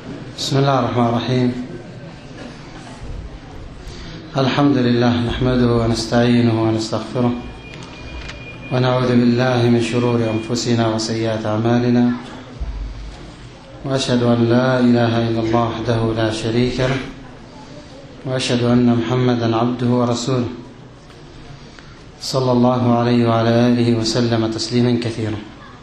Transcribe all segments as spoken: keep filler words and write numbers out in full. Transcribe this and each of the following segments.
بسم الله الرحمن الرحيم. الحمد لله نحمده ونستعينه ونستغفره ونعوذ بالله من شرور أنفسنا وسيئات أعمالنا، وأشهد أن لا إله إلا الله وحده لا شريك له، وأشهد أن محمدا عبده ورسوله صلى الله عليه وعلى آله وسلم تسليما كثيرا.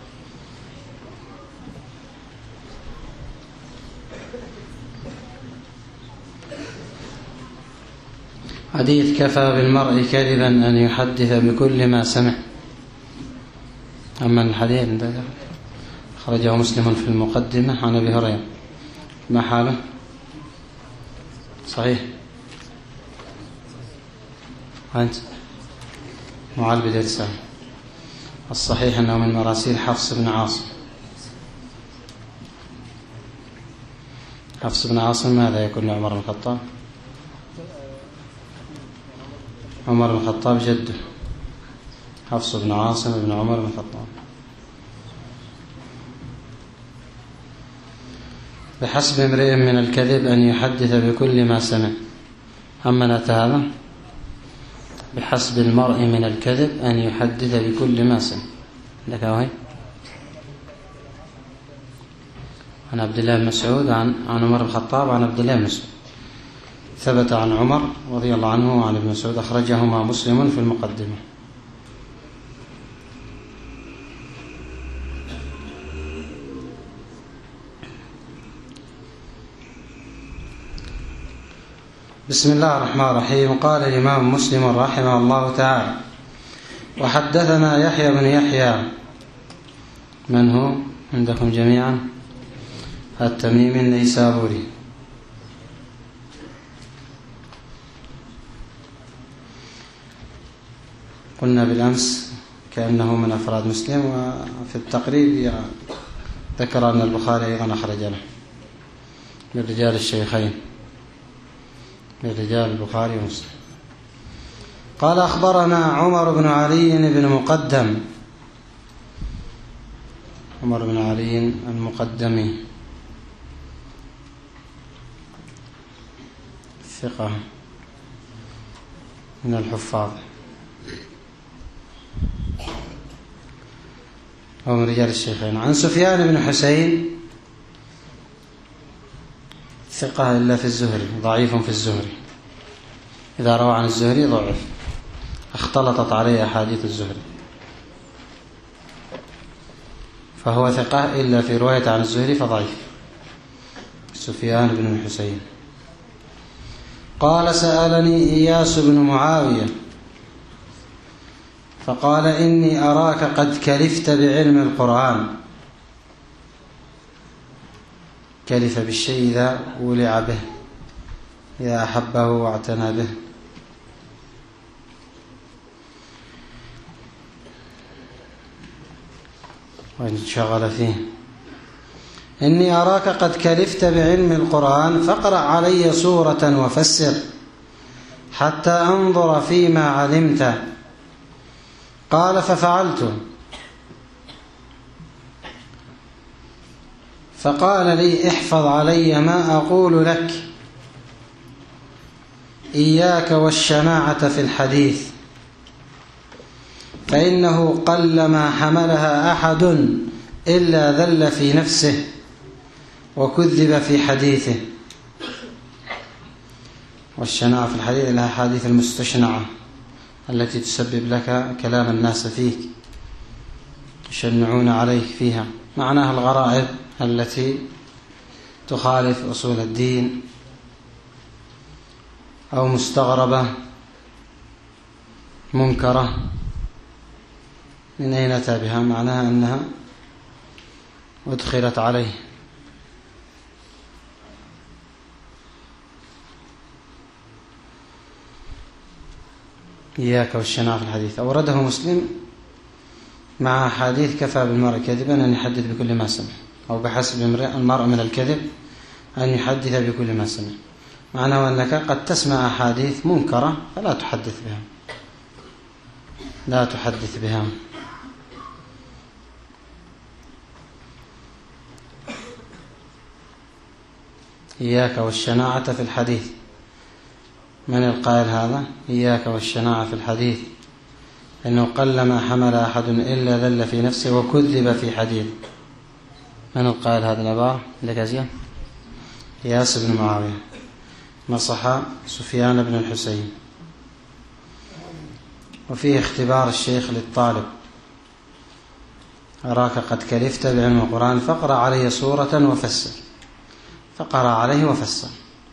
حديث كفى بالمرء كذبا أن يحدث بكل ما سمع. أما الحديث خرجه مسلم في المقدمة عن أبي هريرة. ما حاله؟ صحيح؟ وأنت؟ معال بدرسان. الصحيح أنه من مراسيل حفص بن عاصم. حفص بن عاصم ماذا يكون لعمر بن الخطاب؟ عمر بن الخطاب جده حفص بن عاصم بن عمر بن الخطاب. بحسب امرئ من الكذب أن يحدث بكل ما سمع. أما أتى هذا بحسب المرء من الكذب أن يحدث بكل ما سمع. لك وهي عن عبد الله بن مسعود عن عن عمر بن الخطاب عن عبد الله بن مسعود. ثبت عن عمر رضي الله عنه وعن ابن مسعود، أخرجهما مسلم في المقدمة. بسم الله الرحمن الرحيم. قال الإمام مسلم رحمه الله تعالى: وحدثنا يحيى بن يحيى. من هو عندكم جميعا؟ التميمي النيسابوري. قلنا بالأمس كأنه من أفراد مسلم، وفي التقريب ذكر أن البخاري أيضا أخرج له من رجال الشيخين، من رجال البخاري ومسلم. قال: أخبرنا عمر بن علي بن مقدم. عمر بن علي المقدمي ثقة من الحفاظ أو من رجال الشيخين. عن سفيان بن حسين ثقة إلا في الزهري، ضعيف في الزهري. إذا روى عن الزهري ضعف، اختلطت عليه أحاديث الزهري، فهو ثقة إلا في رواية عن الزهري فضعيف. سفيان بن الحسين. قال: سألني إياس بن معاوية فقال: إني أراك قد كلفت بعلم القرآن. كلف بالشيء إذا ولع به، إذا أحبه واعتنى به. وانشغل فيه. إني أراك قد كلفت بعلم القرآن فاقرأ علي سورة وفسر حتى أنظر فيما علمت. قال: ففعلت. فقال لي: احفظ علي ما أقول لك، إياك والشماعة في الحديث، فإنه قلما حملها أحد إلا ذل في نفسه وكذب في حديثه. والشناعة في الحديث لها حديث المستشنعة التي تسبب لك كلام الناس فيك، يشنعون عليك فيها. معناها الغرائب التي تخالف أصول الدين أو مستغربة منكرة. من أين أتى بها؟ معناها أنها أدخلت عليه. إياك والشناعة في الحديث. أورده مسلم مع حديث كفى بالمرء كذبا أن يحدث بكل ما سمع، أو بحسب المرء من الكذب أن يحدث بكل ما سمع. معناه أنك قد تسمع أحاديث منكرة فلا تحدث بها، لا تحدث بها. إياك والشناعة في الحديث. من القائل هذا؟ إياك والشناعة في الحديث، إنه قلما حمل أحد إلا ذل في نفسه وكذب في حديث. من القائل هذا العبارة؟ لك أزيان؟ إياس بن معاوية نصح سفيان بن الحسين. وفيه اختبار الشيخ للطالب: أراك قد كلفت بعلم القرآن فاقرأ علي سورة وفسر. فقرأ عليه وفسر.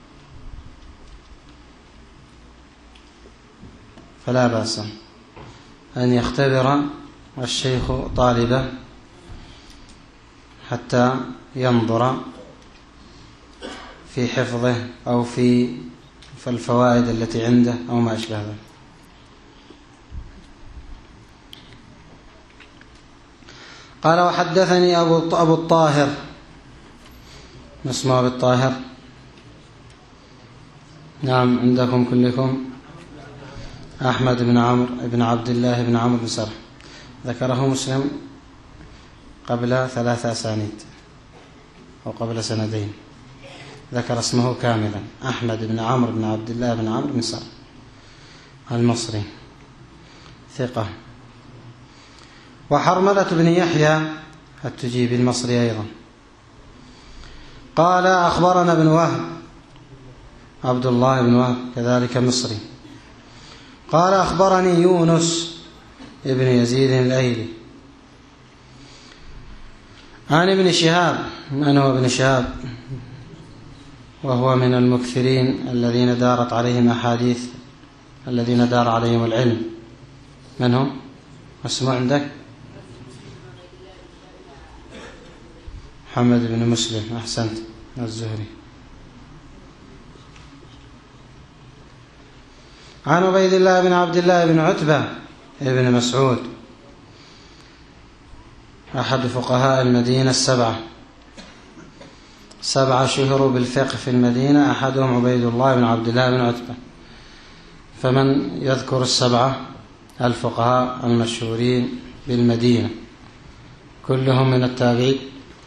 فلا بأس أن يختبر الشيخ طالبه حتى ينظر في حفظه أو في الفوائد التي عنده أو ما أشبه ذلك. قال: وحدثني أبو أبو الطاهر. ما اسمه أبو الطاهر؟ نعم عندكم كلكم أحمد بن عمرو بن عبد الله بن عمرو بن سرح، ذكره مسلم قبل ثلاث أسانيد أو قبل سندين، ذكر اسمه كاملا: أحمد بن عمرو بن عبد الله بن عمرو بن سرح المصري، ثقة. وحرملة بن يحيى التجيبي المصري أيضا. قال: أخبرنا ابن وهب عبد الله بن وهب كذلك مصري. قال: أخبرني يونس ابن يزيد الأيلي عن ابن شهاب. من هو ابن شهاب؟ وهو من المكثرين الذين دارت عليهم أحاديث، الذين دار عليهم العلم. من هم؟ اسمه عندك؟ محمد بن مسلم، أحسنت، الزهري. عن عبيد الله بن عبد الله بن عتبة ابن مسعود، أحد فقهاء المدينة السبعة، سبعة شهروا بالفقه في المدينة، أحدهم عبيد الله بن عبد الله بن عتبة. فمن يذكر السبعة الفقهاء المشهورين بالمدينة كلهم من التابعين؟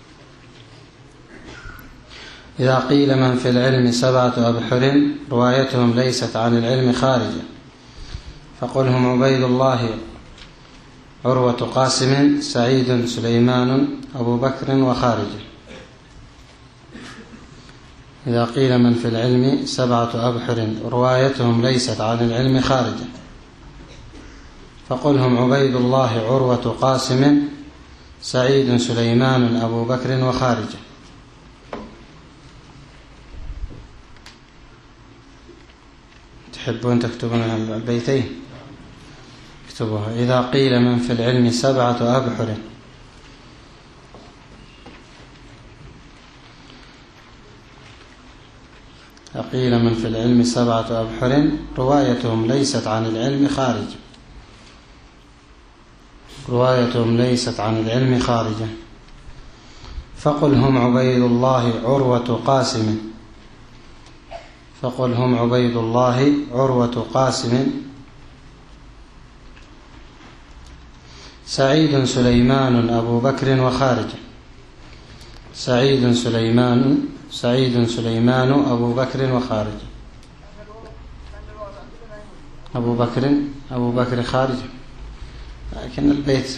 إذا قيل من في العلم سبعة أبحر روايتهم ليست عن العلم خارجة، فقل هم عبيد الله، عروة قاسم، سعيد سليمان، أبو بكر وخارجة. إذا قيل من في العلم سبعة أبحر روايتهم ليست عن العلم خارجة، فقل هم عبيد الله، عروة قاسم، سعيد سليمان، أبو بكر وخارجة. تحبون تكتبون البيتين؟ اكتبوها. إذا قيل من في العلم سبعة أبحر قيل من في العلم سبعة أبحر روايتهم ليست عن العلم خارجة، روايتهم ليست عن العلم خارجة، فقل هم عبيد الله، عروة قاسم، فقل هم عبيد الله، عروة قاسم، سعيد سليمان، أبو بكر وخارجة. سعيد سليمان، سعيد سليمان، أبو بكر وخارجة. أبو بكر، أبو بكر خارجة، لكن البيت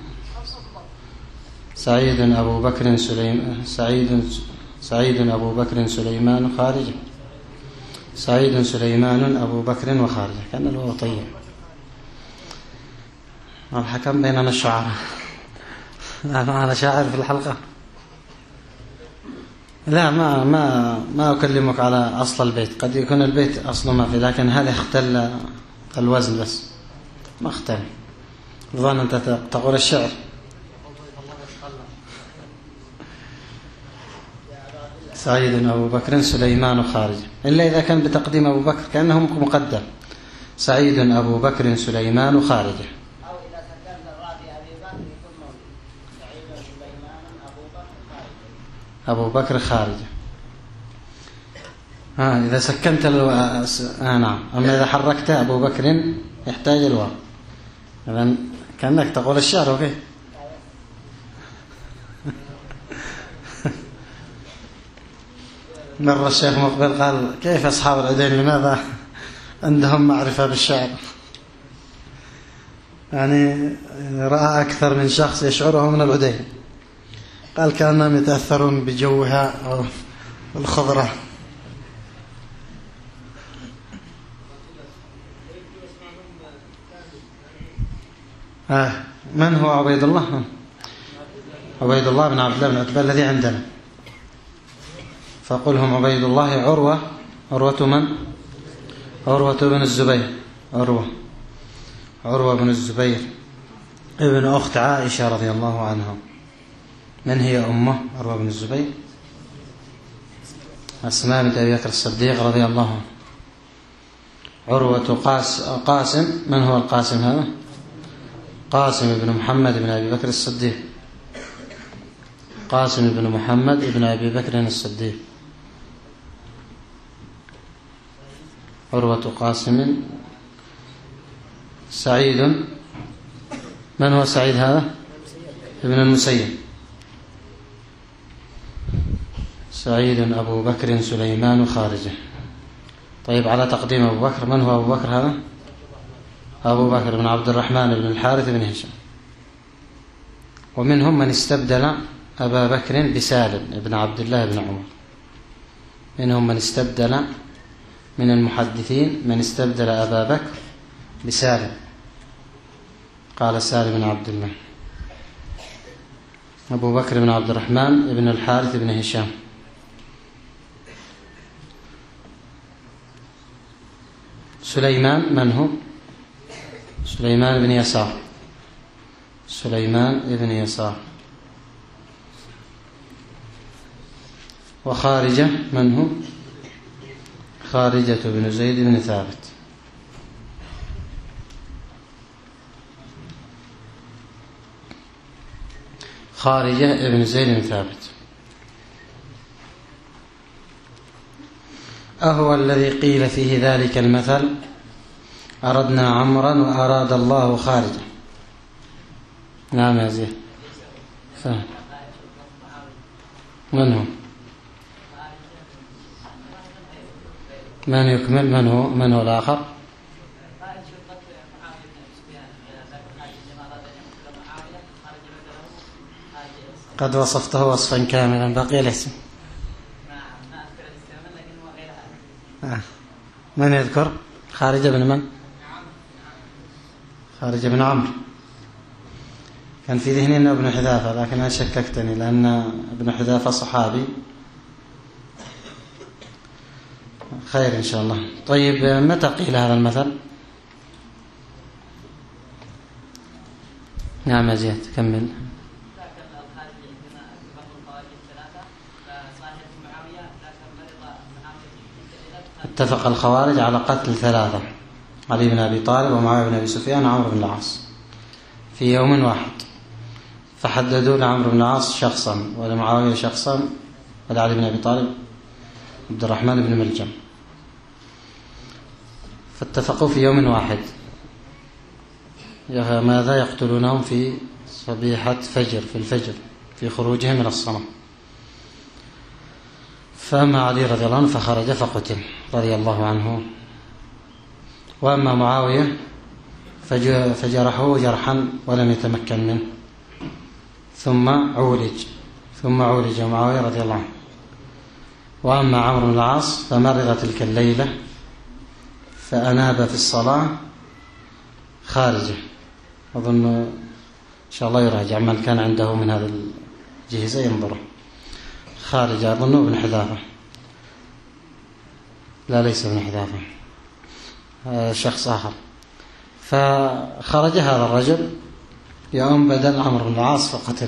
سعيد أبو بكر سليمان، سعيد سعيد أبو بكر سليمان خارجة، سعيد سليمان أبو بكر وخارجة. كان الواو طيب. الحكم بيننا الشعراء. لا معنا شاعر في الحلقة؟ لا، ما ما ما أكلمك على أصل البيت، قد يكون البيت أصله ما في، لكن هل اختل الوزن بس؟ ما اختل. ظن أنت تقول الشعر. سعيد أبو بكر سليمان خارجة، إلا إذا كان بتقديم أبو بكر كأنه مقدم. سعيد أبو بكر سليمان خارجة. أو إذا سكنت الرابع أبي بكر يكون موجود. سعيد سليمان أبو بكر خارجة. أبو بكر خارجة. ها إذا سكنت الو... آه نعم. أما إذا حركت أبو بكر يحتاج الواو. إذن كأنك تقول الشعر. أوكي. مرة الشيخ مقبل قال كيف أصحاب العدين لماذا عندهم معرفة بالشعر؟ يعني رأى أكثر من شخص يشعره من العدين، قال كأنهم يتأثرون بجوها أو الخضرة. آه. من هو عبيد الله؟ عبيد الله بن عبد الله بن عتبة الذي عندنا، فقلهم عبيد الله عروة. عروة من؟ عروة بن الزبير. عروة عروة بن الزبير ابن أخت عائشة رضي الله عنها. من هي أمه عروة بن الزبير؟ أسماء بنت أبي بكر الصديق رضي الله عنه. عروة قاس قاسم. من هو القاسم هذا؟ قاسم بن محمد بن أبي بكر الصديق. قاسم بن محمد بن أبي بكر الصديق. عروة قاسم. سعيد. من هو سعيد هذا؟ ابن المسيب. سعيد أبو بكر سليمان خارجه. طيب على تقديم أبو بكر، من هو أبو بكر هذا؟ أبو بكر بن عبد الرحمن بن الحارث بن هشام. ومنهم من استبدل أبا بكر بسالم بن عبد الله بن عمر. منهم من استبدل من المحدثين من استبدل أبا بكر بسالم، قال سالم بن عبد الله. أبو بكر بن عبد الرحمن بن الحارث بن هشام. سليمان. من هو؟ سليمان بن يسار. سليمان بن يسار. وخارجة. من هو؟ خارجة بن زيد بن ثابت. خارجة بن زيد بن ثابت. أهو الذي قيل فيه ذلك المثل أردنا عمرا وأراد الله خارجا. نعم يا زيد. فهم. من هو؟ من يكمل؟ من هو؟ من هو الآخر؟ قد وصفته وصفا كاملا، بقي الاسم. آه. من يذكر؟ خارجة بن من؟ خارجة بن عمرو. كان في ذهني أنه ابن حذافة، لكن أنا شككتني لأن ابن حذافة صحابي. خير إن شاء الله. طيب متى قيل هذا المثل؟ نعم يا زياد كمل. اتفق الخوارج على قتل ثلاثة: علي بن أبي طالب ومعاوية بن أبي سفيان وعمرو بن العاص في يوم واحد، فحددوا لعمرو بن العاص شخصا ولمعاوية شخصا ولعلي بن أبي طالب عبد الرحمن بن ملجم، فاتفقوا في يوم واحد. ماذا يقتلونهم؟ في صبيحة فجر، في الفجر، في خروجهم إلى الصلاة. فأما علي رضي الله عنه فخرج فقتل رضي الله عنه، وأما معاوية فجرحه جرحا ولم يتمكن منه، ثم عولج ثم عولج معاوية رضي الله عنه. وأما عمرو بن العاص فمرض تلك الليلة فأناب في الصلاة خارجه. أظن إن شاء الله يراجع من كان عنده من هذا الجهاز ينظره. خارج أظنه ابن حذافة، لا ليس ابن حذافة، شخص آخر. فخرج هذا الرجل يوم بدل عمرو بن العاص فقتل.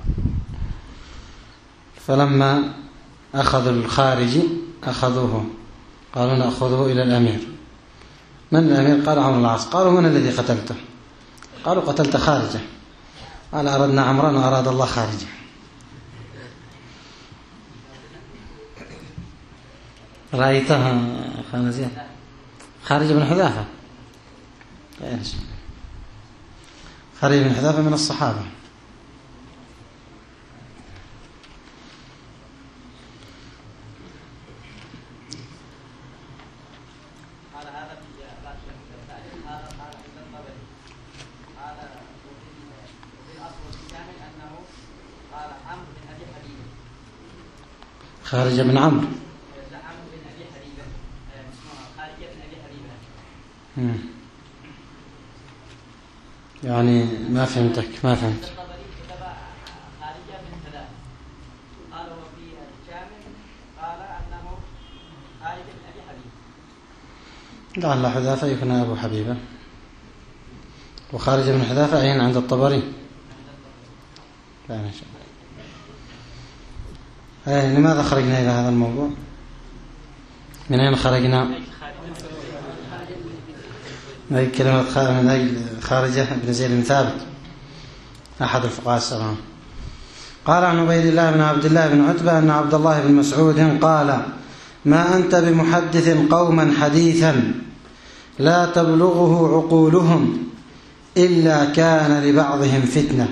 فلما أخذوا الخارجي أخذوه، قالوا نأخذه إلى الأمير. من الأمير؟ قال عمرو بن العاص. قالوا من الذي قتلته؟ قالوا قتلت خارجه. قال أردنا عمرا وأراد الله خارجه. رأيتها خانزين خارج بن حذافة. خارج بن حذافة من الصحابة. خارجة بن عمرو. يعني ما فهمتك ما فهمت. لعل حذافة يكون أبو حبيبة، وخارج بن حذافة أين عند الطبري؟ لا إن شاء الله. أي لماذا خرجنا إلى هذا الموضوع؟ من أين خرجنا؟ من أي كلمة من أي خارجة بن زيد بن ثابت أحد الفقهاء السبعة. قال عن عبيد الله بن عبد الله بن عتبة أن عبد الله بن مسعود قال: ما أنت بمحدث قوما حديثا لا تبلغه عقولهم إلا كان لبعضهم فتنة.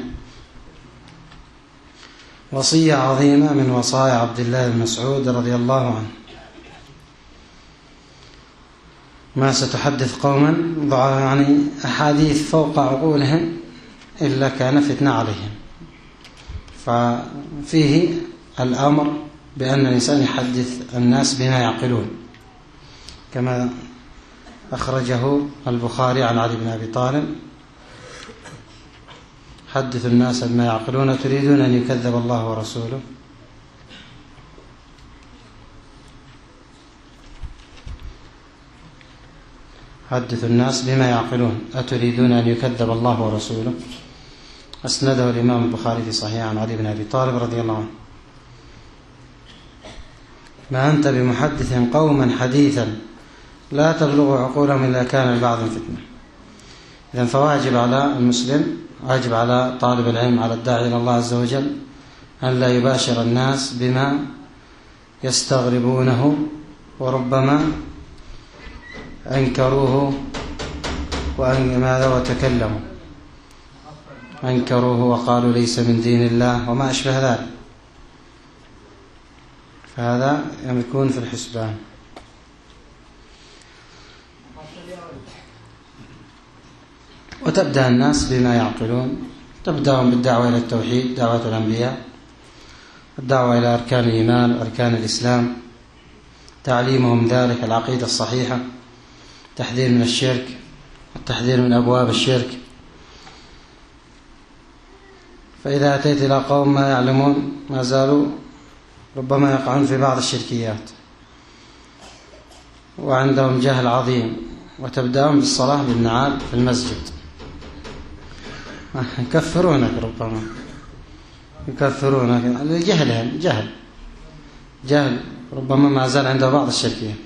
وصية عظيمة من وصايا عبد الله بن مسعود رضي الله عنه. ما ستحدث قوما يعني أحاديث فوق عقولهم إلا كان فتنة عليهم. ففيه الأمر بأن الإنسان يحدث الناس بما يعقلون، كما أخرجه البخاري عن علي بن أبي طالب: حدثوا الناس بما يعقلون تريدون أن يكذب الله ورسوله. حدثوا الناس بما يعقلون أتريدون أن يكذب الله ورسوله. أسنده الإمام البخاري في صحيح عن علي بن أبي طالب رضي الله عنه: ما أنت بمحدث قوما حديثا لا تبلغ عقولهم إلا كان لبعضهم فتنة. إذن فواجب على المسلم، واجب على طالب العلم، على الداعي إلى الله عز وجل أن لا يباشر الناس بما يستغربونه وربما أنكروه وأن ماذا وتكلموا أنكروه وقالوا ليس من دين الله وما أشبه ذلك. فهذا يكون في الحسبان. وتبدأ الناس بما يعقلون، تبدأهم بالدعوة إلى التوحيد، دعوة الأنبياء، الدعوة إلى أركان الإيمان وأركان الإسلام، تعليمهم ذلك العقيدة الصحيحة، التحذير من الشرك، التحذير من أبواب الشرك. فإذا أتيت إلى قوم ما يعلمون ما زالوا ربما يقعون في بعض الشركيات وعندهم جهل عظيم، وتبدأهم بالصلاة بالنعال في المسجد، يكفرونك، ربما يكفرونك لجهلهم، جهل جهل ربما ما زال عنده بعض الشركية،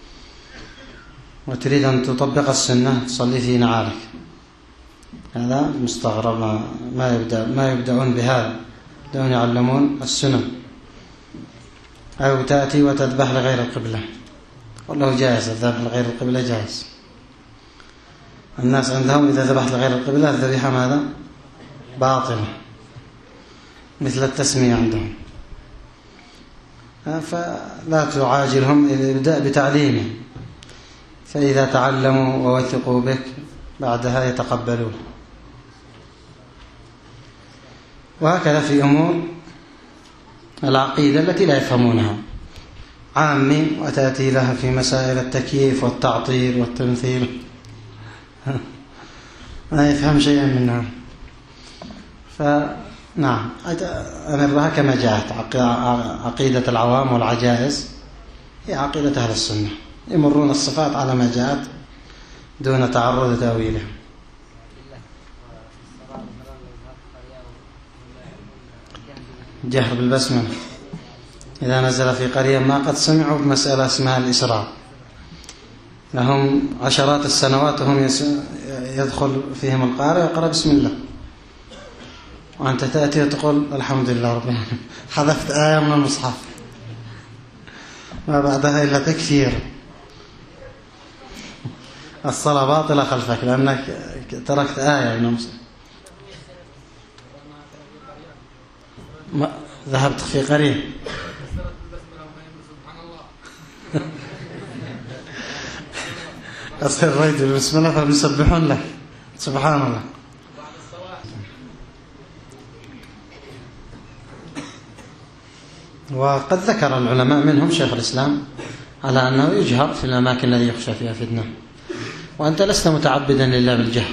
وتريد أن تطبق السنة تصلي في نعالك. هذا مستغرب، ما يبدأ ما يبدأون بهذا، يبدأون يعلمون السنن. أو تأتي وتذبح لغير القبلة، والله جائز الذبح لغير القبلة، جائز. الناس عندهم إذا ذبحت لغير القبلة الذبيحة ماذا؟ باطلة، مثل التسمية عندهم. فلا تعاجلهم، ابدأ بتعليمهم، فإذا تعلموا ووثقوا بك بعدها يتقبلون. وهكذا في أمور العقيدة التي لا يفهمونها، عامي وتأتي لها في مسائل التكييف والتعطيل والتمثيل ما يفهم شيئا منها. فنعم أمرها كما جاءت. عقيدة العوام والعجائز هي عقيدة أهل السنة، يمرون الصفات على ما جاءت دون تعرض تأويله. جهر بالبسملة إذا نزل في قرية ما قد سمعوا بمسألة اسمها الإسراء، لهم عشرات السنوات وهم يدخل فيهم القارئ ويقرأ بسم الله، وأنت تأتي وتقول الحمد لله رب العالمين، حذفت آية من المصحف، ما بعدها إلا تكفير. الصلاة باطلة خلفك لأنك تركت آية من المصحف. ذهبت في قرية أصير ريت بسم الله فبيسبحون لك سبحان الله. وقد ذكر العلماء منهم شيخ الإسلام على أنه يجهر في الأماكن التي يخشى فيها فتنة، وأنت لست متعبدا لله بالجهر،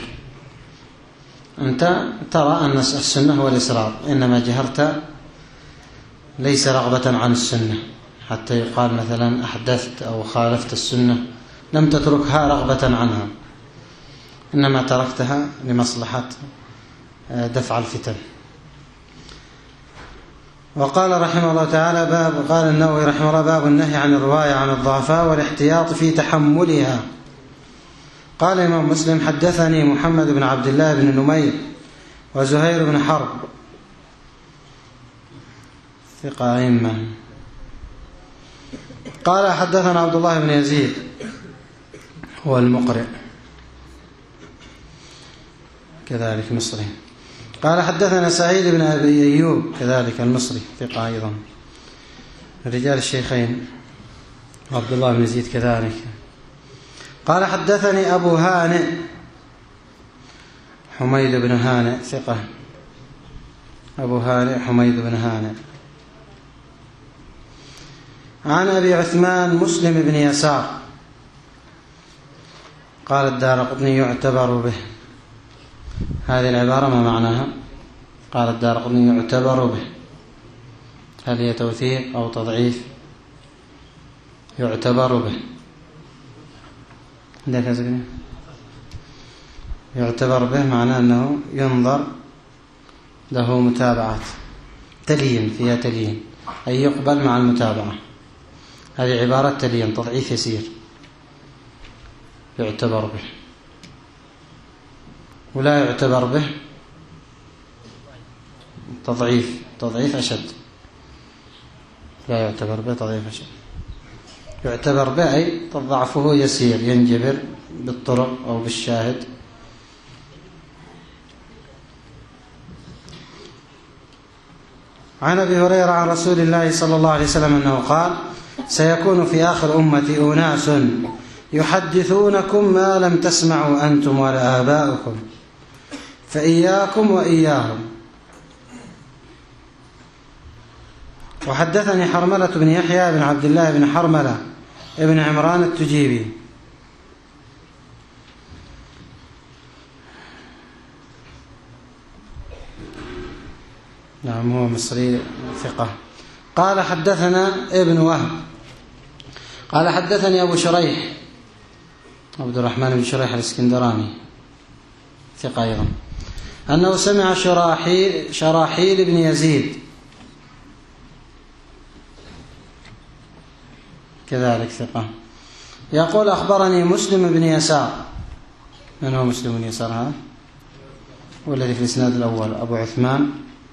أنت ترى أن السنة هو الإسرار، إنما جهرت ليس رغبة عن السنة حتى يقال مثلا أحدثت أو خالفت السنة، لم تتركها رغبة عنها، إنما تركتها لمصلحة دفع الفتن. وقال رحمه الله تعالى باب قال النووي رحمه الله باب النهي عن الرواية عن الضعفاء والاحتياط في تحملها. قال الإمام مسلم حدثني محمد بن عبد الله بن نمير وزهير بن حرب ثقة أئمة. قال حدثنا عبد الله بن يزيد هو المقرئ كذلك مصري. قال حدثنا سعيد بن أبي أيوب كذلك المصري ثقة أيضا رجال الشيخين، عبد الله بن يزيد كذلك. قال حدثني أبو هانئ حميد بن هانئ ثقة، أبو هانئ حميد بن هانئ. عن أبي عثمان مسلم بن يسار قال الدارقطني يعتبر به. هذه العبارة ما معناها؟ قال الدارقطني يعتبر به، هل هي توثيق أو تضعيف؟ يعتبر به يعتبر به معناه أنه ينظر له متابعات تلين، فيها تلين أي يقبل مع المتابعة، هذه عبارة تلين تضعيف يسير يعتبر به. ولا يعتبر به تضعيف تضعيف أشد، لا يعتبر به تضعيف أشد. يعتبر به أي ضعفه يسير ينجبر بالطرق أو بالشاهد. عن أبي هريرة عن رسول الله صلى الله عليه وسلم أنه قال سيكون في آخر أمتي أناس يحدثونكم ما لم تسمعوا أنتم ولا آباؤكم فإياكم وإياهم. وحدثني حرملة بن يحيى بن عبد الله بن حرملة ابن عمران التجيبي نعم هو مصري ثقة. قال حدثنا ابن وهب قال حدثني أبو شريح عبد الرحمن بن شريح الاسكندراني ثقة أيضا أنه سمع شراحيل, شراحيل بن يزيد كذلك ثقة يقول أخبرني مسلم بن يسار. من هو مسلم بن يسار هذا؟ والذي في الإسناد الأول أبو عثمان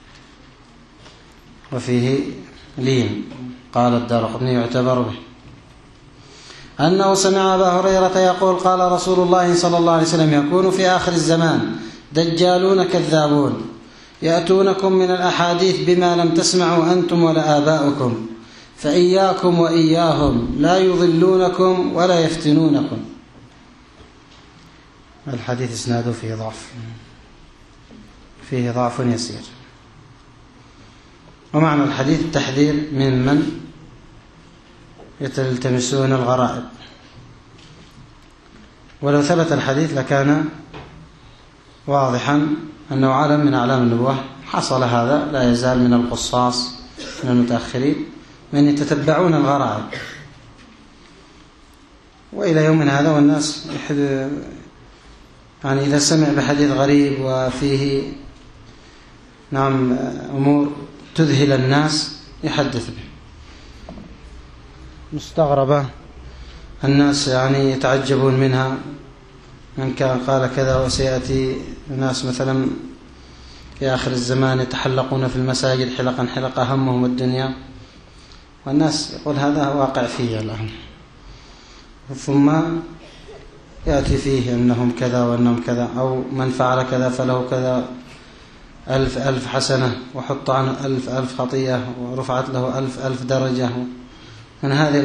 وفيه لين. قال الدارقطني يعتبر به أنه سمع أبا هريرة يقول قال رسول الله صلى الله عليه وسلم يكون في آخر الزمان دجالون كذابون يأتونكم من الأحاديث بما لم تسمعوا أنتم ولا آباؤكم فإياكم وإياهم لا يضلونكم ولا يفتنونكم. الحديث إسناده فيه ضعف فيه ضعف يسير. ومعنى الحديث التحذير من من يتلتمسون الغرائب. ولو ثبت الحديث لكان واضحا أنه علم من أعلام النبوة. حصل هذا لا يزال من القصاص من المتأخرين من يتتبعون الغرائب، وإلى يومنا هذا والناس يعني إذا سمع بحديث غريب وفيه نعم أمور تذهل الناس يحدث به. مستغربة الناس يعني يتعجبون منها، من كان قال كذا وسيأتي الناس مثلا في آخر الزمان يتحلقون في المساجد حلقا حلقا همهم الدنيا، والناس يقول هذا واقع فيه الآن، ثم يأتي فيه أنهم كذا وأنهم كذا، أو من فعل كذا فله كذا ألف ألف حسنة وحط عنه ألف ألف خطيئة ورفعت له ألف ألف درجة. من هذه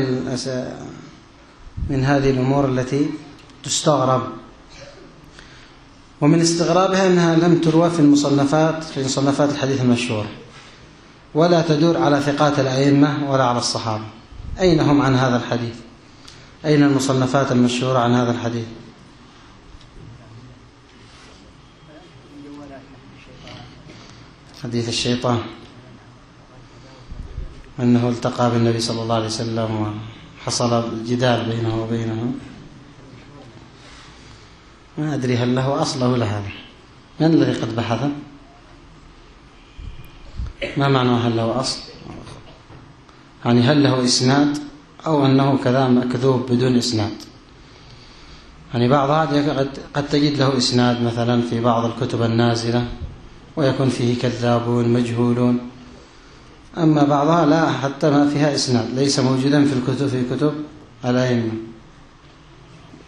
من هذه الأمور التي تستغرب، ومن استغرابها أنها لم تروى في المصنفات في مصنفات الحديث المشهور، ولا تدور على ثقات الأئمة ولا على الصحابة. أين هم عن هذا الحديث؟ أين المصنفات المشهورة عن هذا الحديث؟ حديث الشيطان أنه التقى بالنبي صلى الله عليه وسلم وحصل الجدال بينه وبينه. ما أدري هل له أصل أو لا هذا. من الذي قد بحث؟ ما معنى هل له أصل؟ يعني هل له إسناد أو أنه كذا مكذوب بدون إسناد؟ يعني بعض هذا قد تجد له إسناد مثلا في بعض الكتب النازلة ويكون فيه كذابون مجهولون، أما بعضها لا، حتى ما فيها إسناد، ليس موجودا في الكتب في كتب الأئمة.